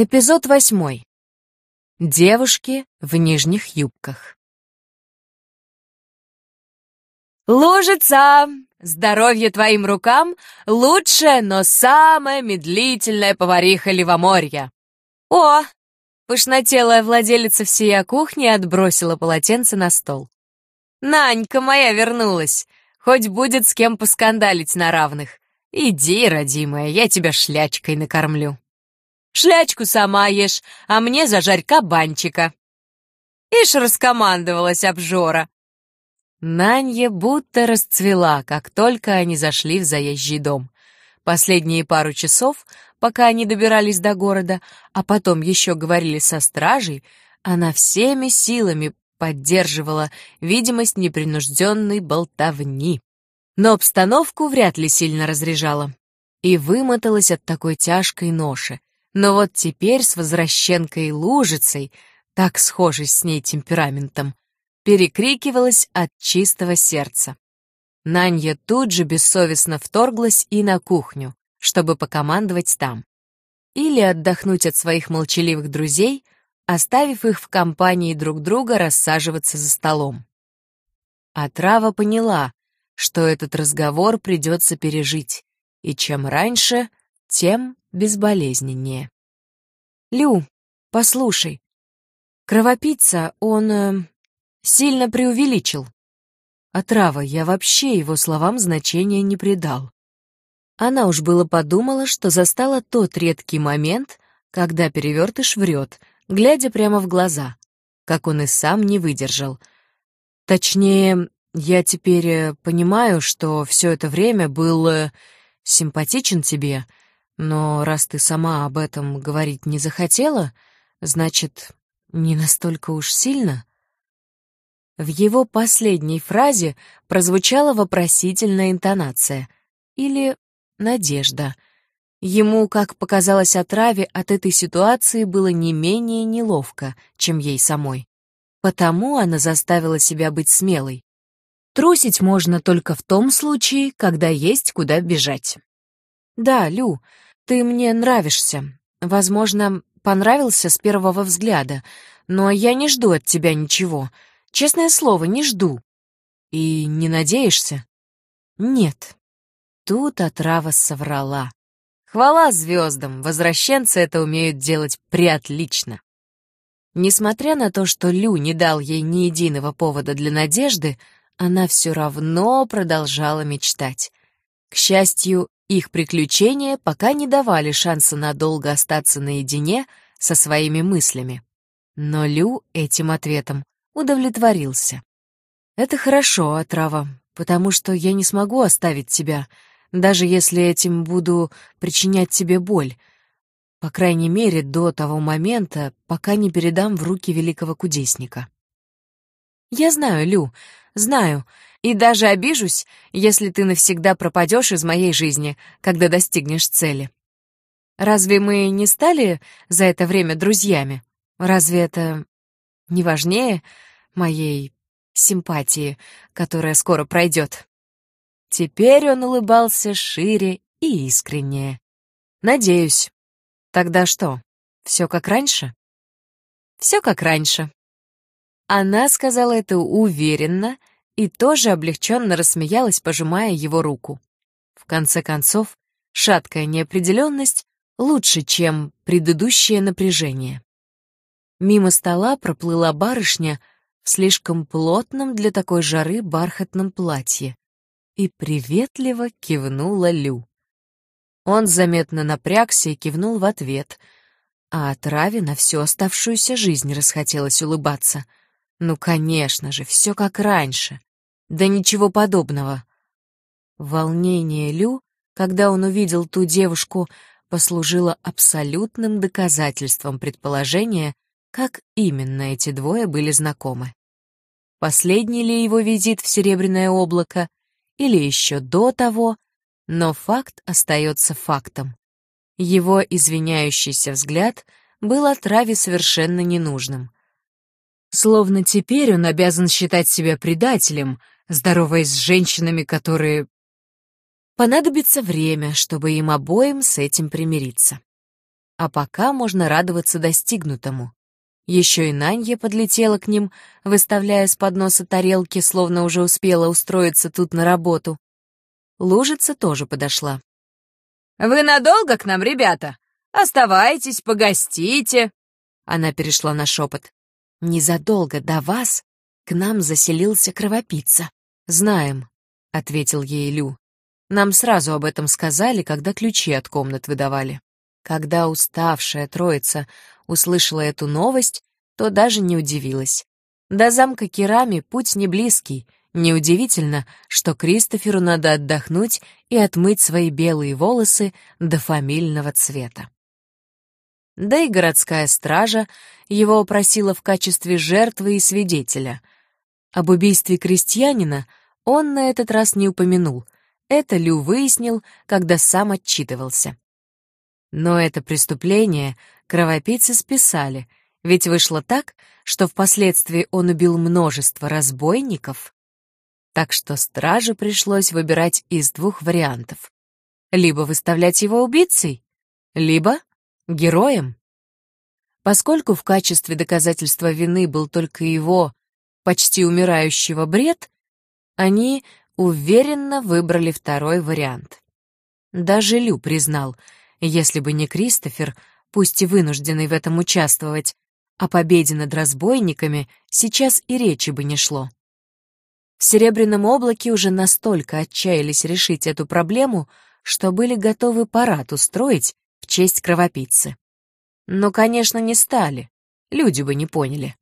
Эпизод 8. Девушки в нижних юбках. Лужица! Здоровье твоим рукам! Лучшая, но самая медлительная повариха Левоморья. О! Пышнотелая владелица всея кухни отбросила полотенце на стол. Нанька моя вернулась. Хоть будет с кем поскандалить на равных. Иди, родимая, я тебя шлячкой накормлю. Шлячку сама ешь, а мне зажарь кабанчика. Ишь раскомандовалась обжора. Нанья будто расцвела, как только они зашли в заезжий дом. Последние пару часов, пока они добирались до города, а потом еще говорили со стражей, она всеми силами поддерживала видимость непринужденной болтовни. Но обстановку вряд ли сильно разряжала. И вымоталась от такой тяжкой ноши. Но вот теперь с возвращенкой Лужицей, так схожей с ней темпераментом, перекрикивалась от чистого сердца. Нанья тут же бессовестно вторглась и на кухню, чтобы покомандовать там. Или отдохнуть от своих молчаливых друзей, оставив их в компании друг друга рассаживаться за столом. А Трава поняла, что этот разговор придется пережить, и чем раньше, тем безболезненнее. «Лю, послушай, кровопийца, он сильно преувеличил. А Трава, я вообще его словам значения не придал». Она уж было подумала, что застала тот редкий момент, когда перевертыш врет, глядя прямо в глаза, как он и сам не выдержал. Точнее, я теперь понимаю, что все это время был симпатичен тебе, но раз ты сама об этом говорить не захотела, значит, не настолько уж сильно. В его последней фразе прозвучала вопросительная интонация или надежда. Ему, как показалось Отраве, от этой ситуации было не менее неловко, чем ей самой. Потому она заставила себя быть смелой. Трусить можно только в том случае, когда есть куда бежать. «Да, Лю, ты мне нравишься. Возможно, понравился с первого взгляда, но я не жду от тебя ничего. Честное слово, не жду. И не надеешься?» «Нет». Тут Отрава соврала. Хвала звездам, возвращенцы это умеют делать преотлично. Несмотря на то, что Лю не дал ей ни единого повода для надежды, она все равно продолжала мечтать. К счастью, их приключения пока не давали шанса надолго остаться наедине со своими мыслями. Но Лю этим ответом удовлетворился. «Это хорошо, Отрава, потому что я не смогу оставить тебя, даже если этим буду причинять тебе боль, по крайней мере, до того момента, пока не передам в руки великого кудесника». «Я знаю, Лю, знаю, и даже обижусь, если ты навсегда пропадешь из моей жизни, когда достигнешь цели. Разве мы не стали за это время друзьями? Разве это не важнее моей симпатии, которая скоро пройдет?» Теперь он улыбался шире и искреннее. «Надеюсь. Тогда что, все как раньше?» «Все как раньше». Она сказала это уверенно и тоже облегченно рассмеялась, пожимая его руку. В конце концов, шаткая неопределенность лучше, чем предыдущее напряжение. Мимо стола проплыла барышня в слишком плотном для такой жары бархатном платье и приветливо кивнула Лю. Он заметно напрягся и кивнул в ответ, а Отраве на всю оставшуюся жизнь расхотелось улыбаться. Ну, конечно же, все как раньше. Да ничего подобного. Волнение Лю, когда он увидел ту девушку, послужило абсолютным доказательством предположения, как именно эти двое были знакомы. Последний ли его визит в Серебряное облако, или еще до того, но факт остается фактом. Его извиняющийся взгляд был Отраве совершенно ненужным. Словно теперь он обязан считать себя предателем, здороваясь с женщинами, которые... Понадобится время, чтобы им обоим с этим примириться. А пока можно радоваться достигнутому. Еще и Нанья подлетела к ним, выставляя с подноса тарелки, словно уже успела устроиться тут на работу. Лужица тоже подошла. «Вы надолго к нам, ребята? Оставайтесь, погостите!» Она перешла на шепот. «Незадолго до вас к нам заселился кровопийца. Знаем», — ответил ей Лю. «Нам сразу об этом сказали, когда ключи от комнат выдавали». Когда уставшая троица услышала эту новость, то даже не удивилась. До замка Кирами путь не близкий. Неудивительно, что Кристоферу надо отдохнуть и отмыть свои белые волосы до фамильного цвета. Да и городская стража его просила в качестве жертвы и свидетеля. Об убийстве крестьянина он на этот раз не упомянул. Это Лю выяснил, когда сам отчитывался. Но это преступление кровопийцы списали, ведь вышло так, что впоследствии он убил множество разбойников. Так что страже пришлось выбирать из двух вариантов. Либо выставлять его убийцей, либо героем. Поскольку в качестве доказательства вины был только его, почти умирающего, бред, они уверенно выбрали второй вариант. Даже Лю признал, если бы не Кристофер, пусть и вынужденный в этом участвовать, о победе над разбойниками сейчас и речи бы не шло. В Серебряном облаке уже настолько отчаялись решить эту проблему, что были готовы парад устроить в честь кровопийцы. Но, конечно, не стали, люди бы не поняли.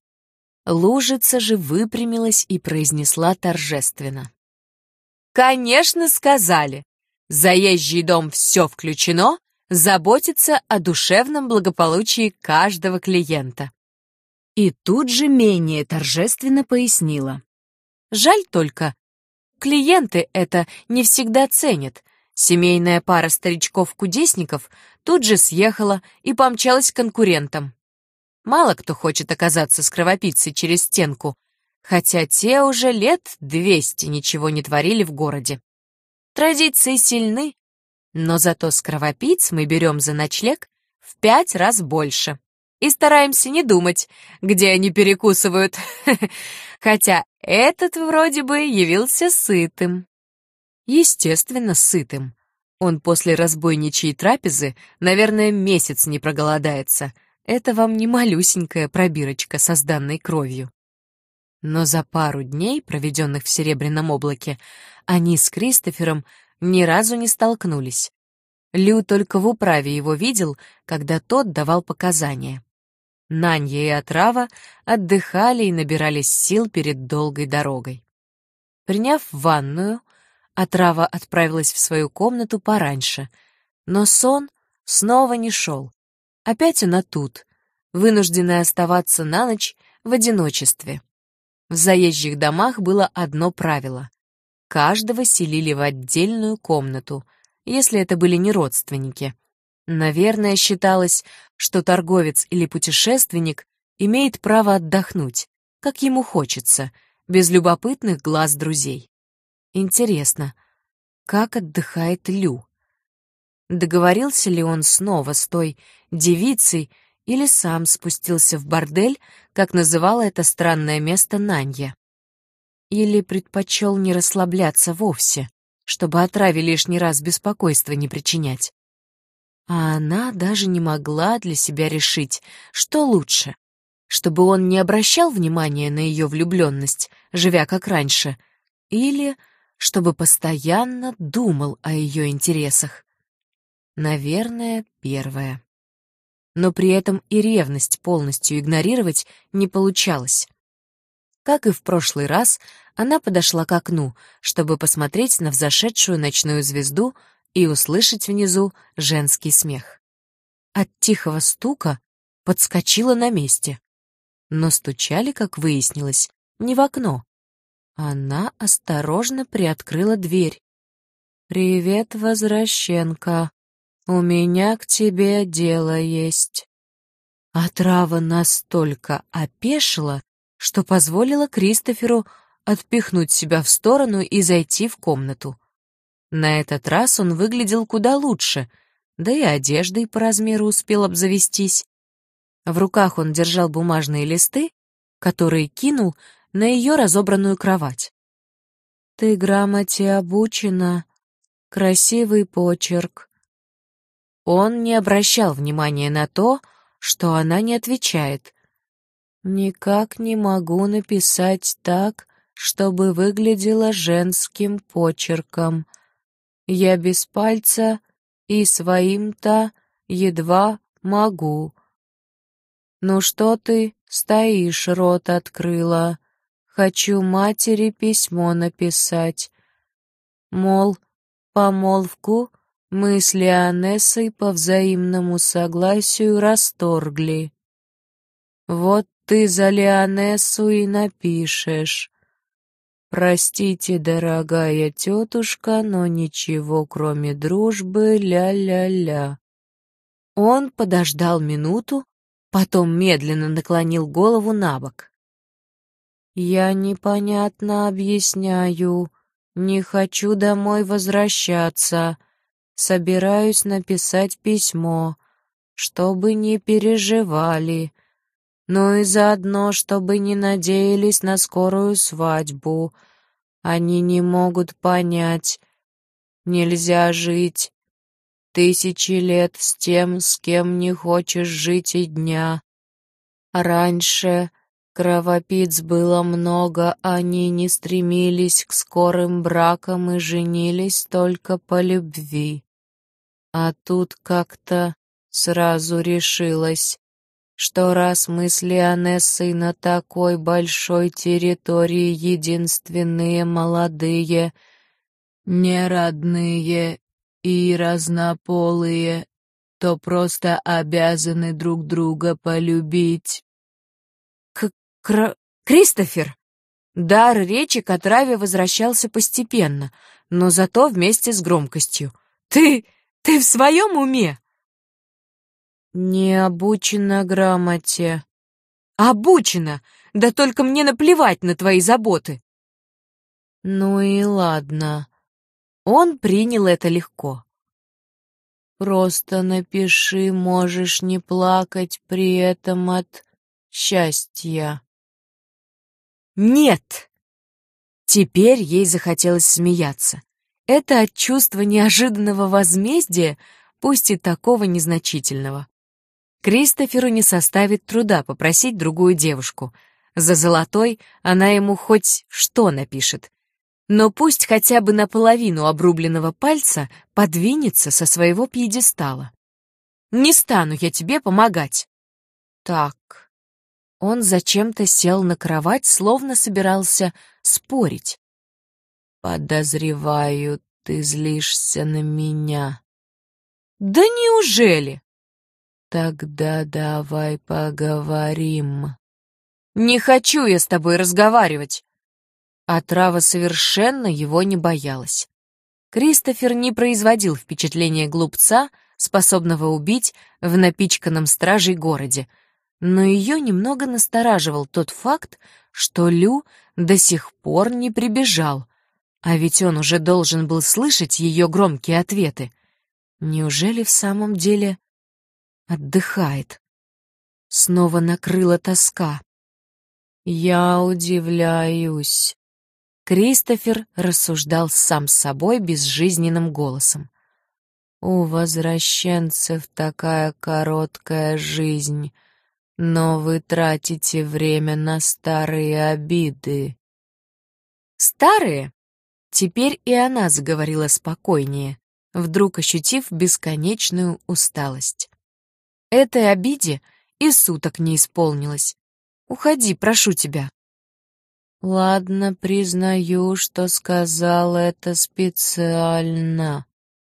Лужица же выпрямилась и произнесла торжественно. «Конечно, сказали. Заезжий дом все включено, заботится о душевном благополучии каждого клиента». И тут же менее торжественно пояснила. «Жаль только, клиенты это не всегда ценят. Семейная пара старичков-кудесников тут же съехала и помчалась к конкурентам. Мало кто хочет оказаться с кровопийцей через стенку, хотя те уже лет 200 ничего не творили в городе. Традиции сильны, но зато с кровопийц мы берем за ночлег в 5 раз больше. И стараемся не думать, где они перекусывают, хотя этот вроде бы явился сытым». Естественно, сытым. Он после разбойничьей трапезы, наверное, месяц не проголодается. Это вам не малюсенькая пробирочка со сданной кровью. Но за пару дней, проведенных в Серебряном облаке, они с Кристофером ни разу не столкнулись. Лю только в управе его видел, когда тот давал показания. Нанья и Отрава отдыхали и набирались сил перед долгой дорогой. Приняв ванную, Отрава отправилась в свою комнату пораньше, но сон снова не шел. Опять она тут, вынужденная оставаться на ночь в одиночестве. В заезжих домах было одно правило — каждого селили в отдельную комнату, если это были не родственники. Наверное, считалось, что торговец или путешественник имеет право отдохнуть, как ему хочется, без любопытных глаз друзей. Интересно, как отдыхает Лю? Договорился ли он снова с той девицей или сам спустился в бордель, как называла это странное место Нанья? Или предпочел не расслабляться вовсе, чтобы Отраве лишний раз беспокойства не причинять? А она даже не могла для себя решить, что лучше, чтобы он не обращал внимания на ее влюбленность, живя как раньше, или чтобы постоянно думал о ее интересах. Наверное, первое. Но при этом и ревность полностью игнорировать не получалось. Как и в прошлый раз, она подошла к окну, чтобы посмотреть на взошедшую ночную звезду и услышать внизу женский смех. От тихого стука подскочила на месте. Но стучали, как выяснилось, не в окно. Она осторожно приоткрыла дверь. «Привет, возвращенка. У меня к тебе дело есть». Отрава настолько опешила, что позволила Кристоферу отпихнуть себя в сторону и зайти в комнату. На этот раз он выглядел куда лучше, да и одеждой по размеру успел обзавестись. В руках он держал бумажные листы, которые кинул на ее разобранную кровать. «Ты грамоте обучена, красивый почерк». Он не обращал внимания на то, что она не отвечает. «Никак не могу написать так, чтобы выглядело женским почерком. Я без пальца и своим-то едва могу». «Ну что ты стоишь, рот открыла? Хочу матери письмо написать. Мол, помолвку мы с Лионессой по взаимному согласию расторгли. Вот ты за Лионессу и напишешь. Простите, дорогая тетушка, но ничего, кроме дружбы, ля-ля-ля». Он подождал минуту, потом медленно наклонил голову набок. «Я непонятно объясняю. Не хочу домой возвращаться. Собираюсь написать письмо, чтобы не переживали. Ну и заодно, чтобы не надеялись на скорую свадьбу. Они не могут понять. Нельзя жить 1000 лет с тем, с кем не хочешь жить и дня. Раньше кровопийц было много, они не стремились к скорым бракам и женились только по любви. А тут как-то сразу решилось, что раз мы с Лионессой на такой большой территории единственные молодые, неродные и разнополые, то просто обязаны друг друга полюбить. Кристофер! Дар речи к отраве возвращался постепенно, но зато вместе с громкостью. Ты в своем уме? Не обучена грамоте. Обучена! Да только мне наплевать на твои заботы. Ну и ладно. Он принял это легко. Просто напиши, можешь не плакать при этом от счастья. Нет! Теперь ей захотелось смеяться. Это от чувства неожиданного возмездия, пусть и такого незначительного. Кристоферу не составит труда попросить другую девушку. За золотой она ему хоть что напишет. Но пусть хотя бы наполовину обрубленного пальца подвинется со своего пьедестала. Не стану я тебе помогать. Так. Он зачем-то сел на кровать, словно собирался спорить. Подозреваю, ты злишься на меня. Да неужели? Тогда давай поговорим. Не хочу я с тобой разговаривать. Отрава совершенно его не боялась. Кристофер не производил впечатления глупца, способного убить в напичканном стражей городе, но ее немного настораживал тот факт, что Лю до сих пор не прибежал, а ведь он уже должен был слышать ее громкие ответы. Неужели в самом деле отдыхает? Снова накрыла тоска. Я удивляюсь. Кристофер рассуждал сам с собой безжизненным голосом. У возвращенцев такая короткая жизнь, но вы тратите время на старые обиды. Старые? Теперь и она заговорила спокойнее, вдруг ощутив бесконечную усталость. Этой обиде и суток не исполнилось. Уходи, прошу тебя. Ладно, признаю, что сказал это специально.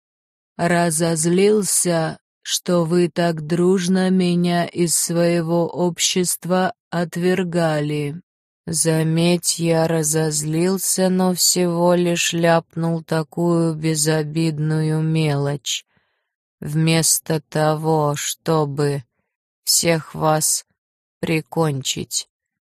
Разозлился, что вы так дружно меня из своего общества отвергали. Заметь, я разозлился, но всего лишь ляпнул такую безобидную мелочь. Вместо того, чтобы всех вас прикончить.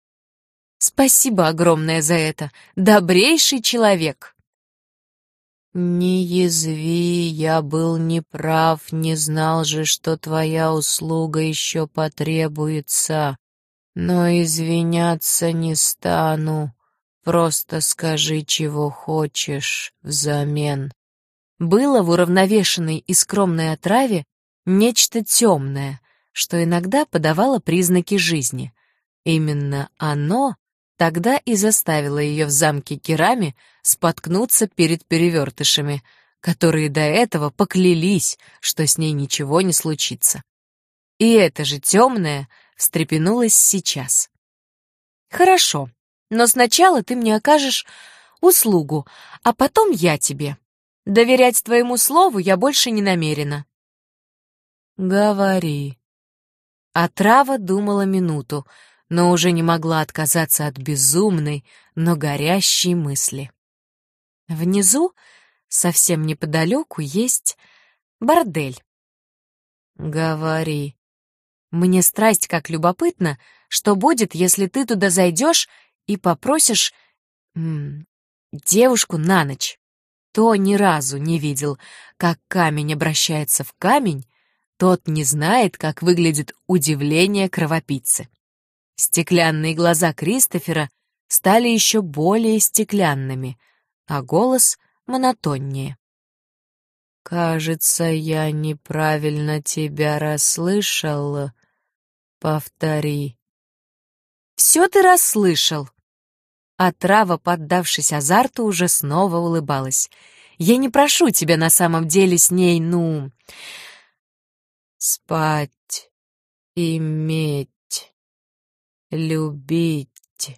Спасибо огромное за это, добрейший человек. «Не язви, я был неправ, не знал же, что твоя услуга еще потребуется. Но извиняться не стану, просто скажи, чего хочешь взамен». Было в уравновешенной и скромной отраве нечто темное, что иногда подавало признаки жизни. Именно оно тогда и заставило ее в замке Керами споткнуться перед перевертышами, которые до этого поклялись, что с ней ничего не случится. И это же темное встрепенулось сейчас. «Хорошо, но сначала ты мне окажешь услугу, а потом я тебе. Доверять твоему слову я больше не намерена». «Говори». Отрава думала минуту, но уже не могла отказаться от безумной, но горящей мысли. Внизу, совсем неподалеку, есть бордель. «Говори». Мне страсть как любопытно, что будет, если ты туда зайдешь и попросишь девушку на ночь. Кто ни разу не видел, как камень обращается в камень, тот не знает, как выглядит удивление кровопийцы. Стеклянные глаза Кристофера стали еще более стеклянными, а голос монотоннее. «Кажется, я неправильно тебя расслышал. Повтори». «Все ты расслышал». Отрава, поддавшись азарту, уже снова улыбалась. «Я не прошу тебя на самом деле с ней, спать, иметь, любить».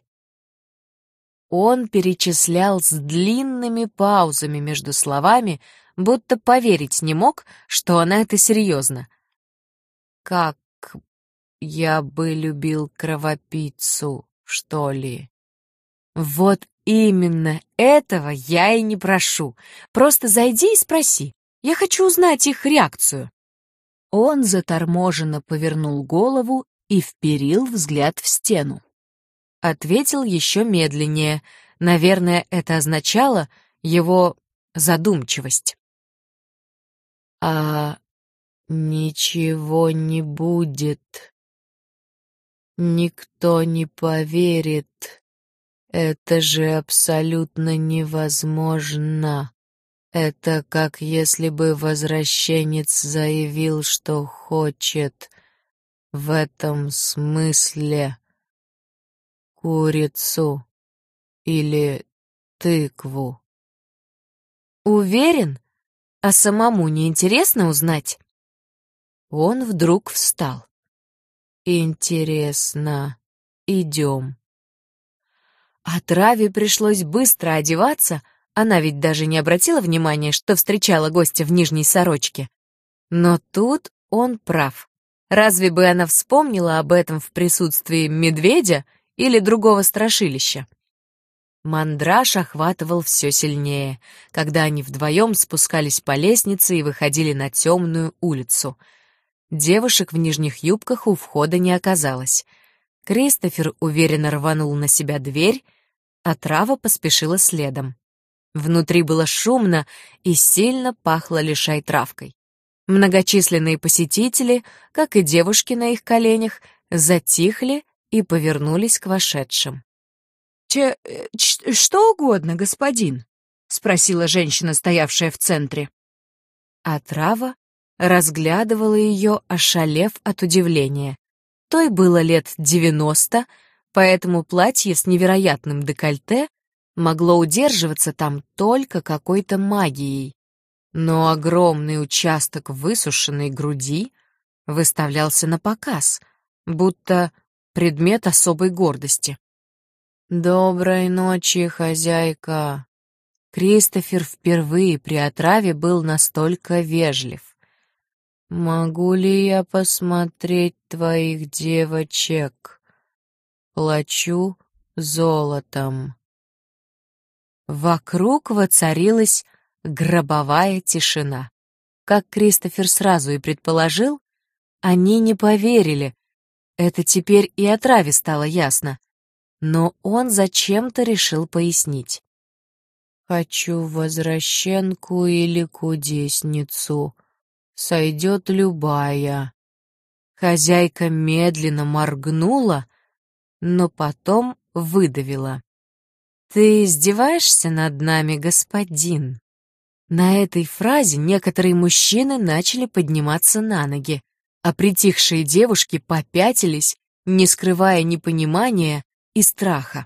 Он перечислял с длинными паузами между словами, будто поверить не мог, что она это серьезно. «Как я бы любил кровопийцу, что ли?» «Вот именно этого я и не прошу. Просто зайди и спроси. Я хочу узнать их реакцию». Он заторможенно повернул голову и вперил взгляд в стену. Ответил еще медленнее. Наверное, это означало его задумчивость. «А ничего не будет. Никто не поверит. Это же абсолютно невозможно. Это как если бы возвращенец заявил, что хочет в этом смысле курицу или тыкву». «Уверен? А самому не интересно узнать?» Он вдруг встал. «Интересно. Идем». Отраве пришлось быстро одеваться, она ведь даже не обратила внимания, что встречала гостя в нижней сорочке. Но тут он прав. Разве бы она вспомнила об этом в присутствии медведя или другого страшилища? Мандраж охватывал все сильнее, когда они вдвоем спускались по лестнице и выходили на темную улицу. Девушек в нижних юбках у входа не оказалось. Кристофер уверенно рванул на себя дверь, а Трава поспешила следом. Внутри было шумно и сильно пахло лишай-травкой. Многочисленные посетители, как и девушки на их коленях, затихли и повернулись к вошедшим. Что угодно, господин?» — спросила женщина, стоявшая в центре. А Трава разглядывала ее, ошалев от удивления. Той было лет 90, поэтому платье с невероятным декольте могло удерживаться там только какой-то магией. Но огромный участок высушенной груди выставлялся на показ, будто предмет особой гордости. «Доброй ночи, хозяйка!» Кристофер впервые при отраве был настолько вежлив. «Могу ли я посмотреть твоих девочек? Плачу золотом». Вокруг воцарилась гробовая тишина. Как Кристофер сразу и предположил, они не поверили. Это теперь и отраве стало ясно. Но он зачем-то решил пояснить. Хочу возвращенку или кудесницу. Сойдет любая. Хозяйка медленно моргнула, но потом выдавила. «Ты издеваешься над нами, господин?» На этой фразе некоторые мужчины начали подниматься на ноги, а притихшие девушки попятились, не скрывая непонимания и страха.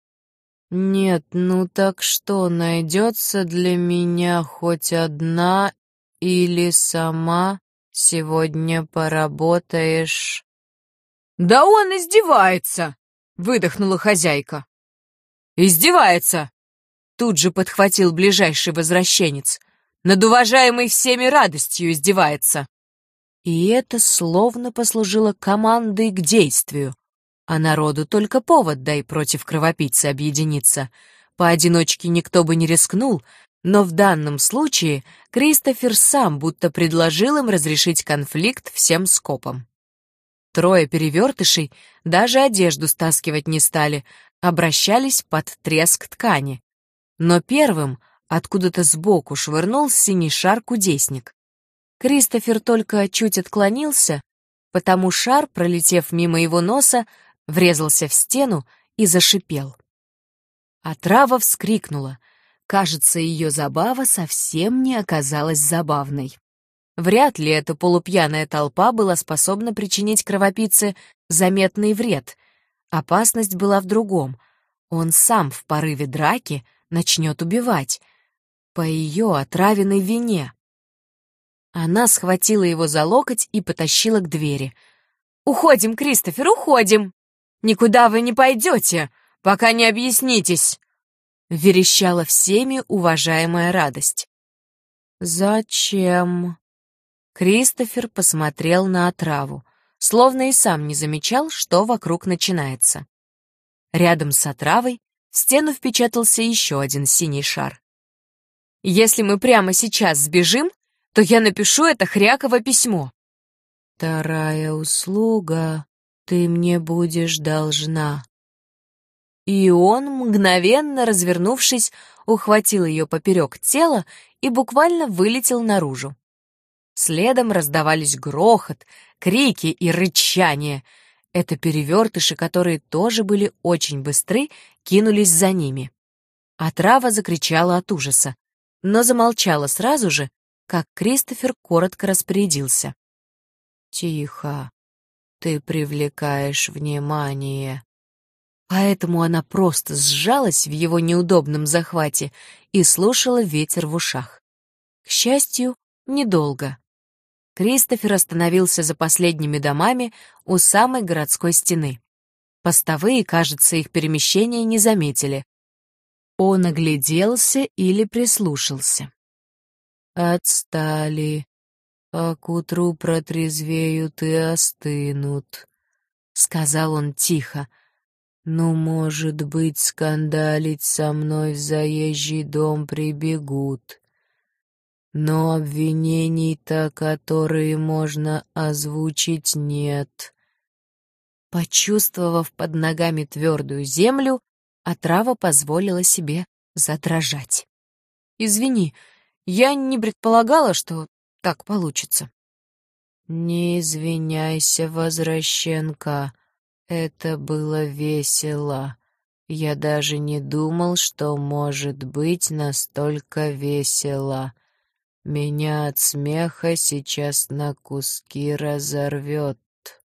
«Нет, ну так что, найдется для меня хоть одна или сама сегодня поработаешь?» «Да он издевается!» — выдохнула хозяйка. «Издевается!» — тут же подхватил ближайший возвращенец. «Над уважаемой всеми радостью издевается!» И это словно послужило командой к действию. А народу только повод дай против кровопийцы объединиться. Поодиночке никто бы не рискнул, но в данном случае Кристофер сам будто предложил им разрешить конфликт всем скопом. Трое перевертышей даже одежду стаскивать не стали, обращались под треск ткани. Но первым откуда-то сбоку швырнул синий шар кудесник. Кристофер только чуть отклонился, потому шар, пролетев мимо его носа, врезался в стену и зашипел. Отрава вскрикнула. Кажется, ее забава совсем не оказалась забавной. Вряд ли эта полупьяная толпа была способна причинить кровопийце заметный вред. Опасность была в другом. Он сам в порыве драки начнет убивать. По ее отравенной вине. Она схватила его за локоть и потащила к двери. «Уходим, Кристофер, уходим! Никуда вы не пойдете, пока не объяснитесь!» Верещала всеми уважаемая радость. «Зачем?» Кристофер посмотрел на отраву, словно и сам не замечал, что вокруг начинается. Рядом с отравой в стену впечатался еще один синий шар. «Если мы прямо сейчас сбежим, то я напишу это хряково письмо». «Вторая услуга, ты мне будешь должна». И он, мгновенно развернувшись, ухватил ее поперек тела и буквально вылетел наружу. Следом раздавались грохот, крики и рычание. Это перевертыши, которые тоже были очень быстры, кинулись за ними. Отрава закричала от ужаса, но замолчала сразу же, как Кристофер коротко распорядился. «Тихо, ты привлекаешь внимание». Поэтому она просто сжалась в его неудобном захвате и слушала ветер в ушах. К счастью, недолго. Кристофер остановился за последними домами у самой городской стены. Постовые, кажется, их перемещения не заметили. Он огляделся или прислушался. «Отстали, а к утру протрезвеют и остынут», — сказал он тихо. «Ну, может быть, скандалить со мной в заезжий дом прибегут. Но обвинений-то, которые можно озвучить, нет». Почувствовав под ногами твердую землю, отрава позволила себе задрожать. «Извини, я не предполагала, что так получится». «Не извиняйся, возвращенка. Это было весело. Я даже не думал, что может быть настолько весело. Меня от смеха сейчас на куски разорвет».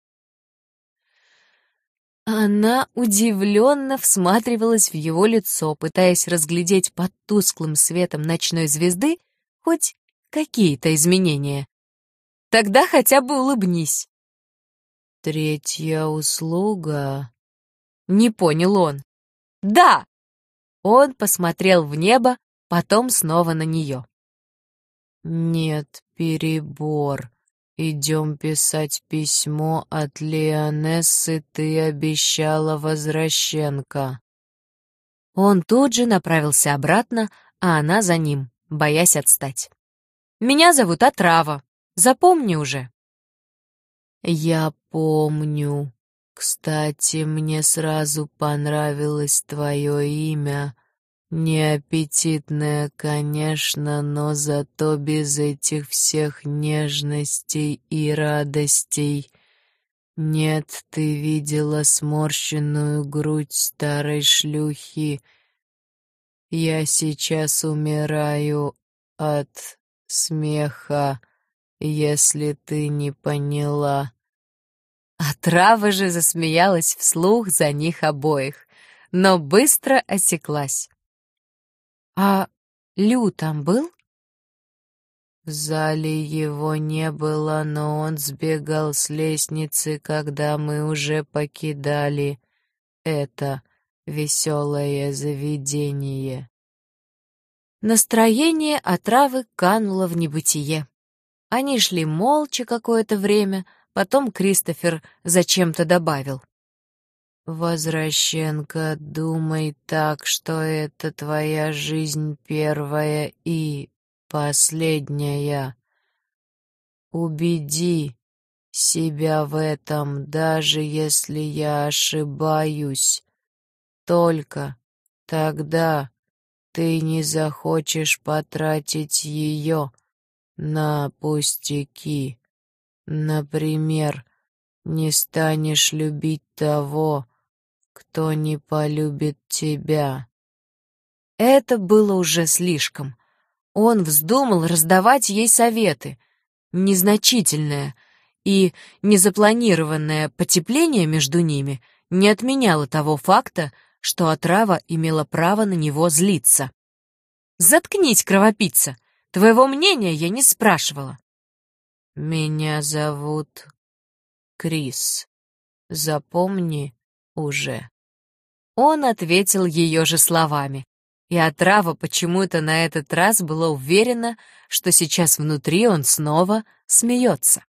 Она удивленно всматривалась в его лицо, пытаясь разглядеть под тусклым светом ночной звезды хоть какие-то изменения. «Тогда хотя бы улыбнись». «Третья услуга?» Не понял он. «Да!» Он посмотрел в небо, потом снова на нее. «Нет, перебор. Идем писать письмо от Леонессы, ты обещала, возвращенка». Он тут же направился обратно, а она за ним, боясь отстать. «Меня зовут Отрава. Запомни уже». «Я помню. Кстати, мне сразу понравилось твое имя. Неаппетитная, конечно, но зато без этих всех нежностей и радостей. Нет, ты видела сморщенную грудь старой шлюхи. Я сейчас умираю от смеха, если ты не поняла». А трава же засмеялась вслух за них обоих, но быстро осеклась. «А Лю там был?» В зале его не было, но он сбегал с лестницы, когда мы уже покидали это веселое заведение. Настроение отравы кануло в небытие. Они шли молча какое-то время, потом Кристофер зачем-то добавил. «Возвращенка, думай так, что это твоя жизнь первая и последняя. Убеди себя в этом, даже если я ошибаюсь. Только тогда ты не захочешь потратить ее на пустяки. Например, не станешь любить того, кто не полюбит тебя». Это было уже слишком. Он вздумал раздавать ей советы. Незначительное и незапланированное потепление между ними не отменяло того факта, что отрава имела право на него злиться. «Заткнись, кровопийца! Твоего мнения я не спрашивала!» «Меня зовут Крис. Запомни уже». Он ответил ее же словами, и отрава почему-то на этот раз была уверена, что сейчас внутри он снова смеется.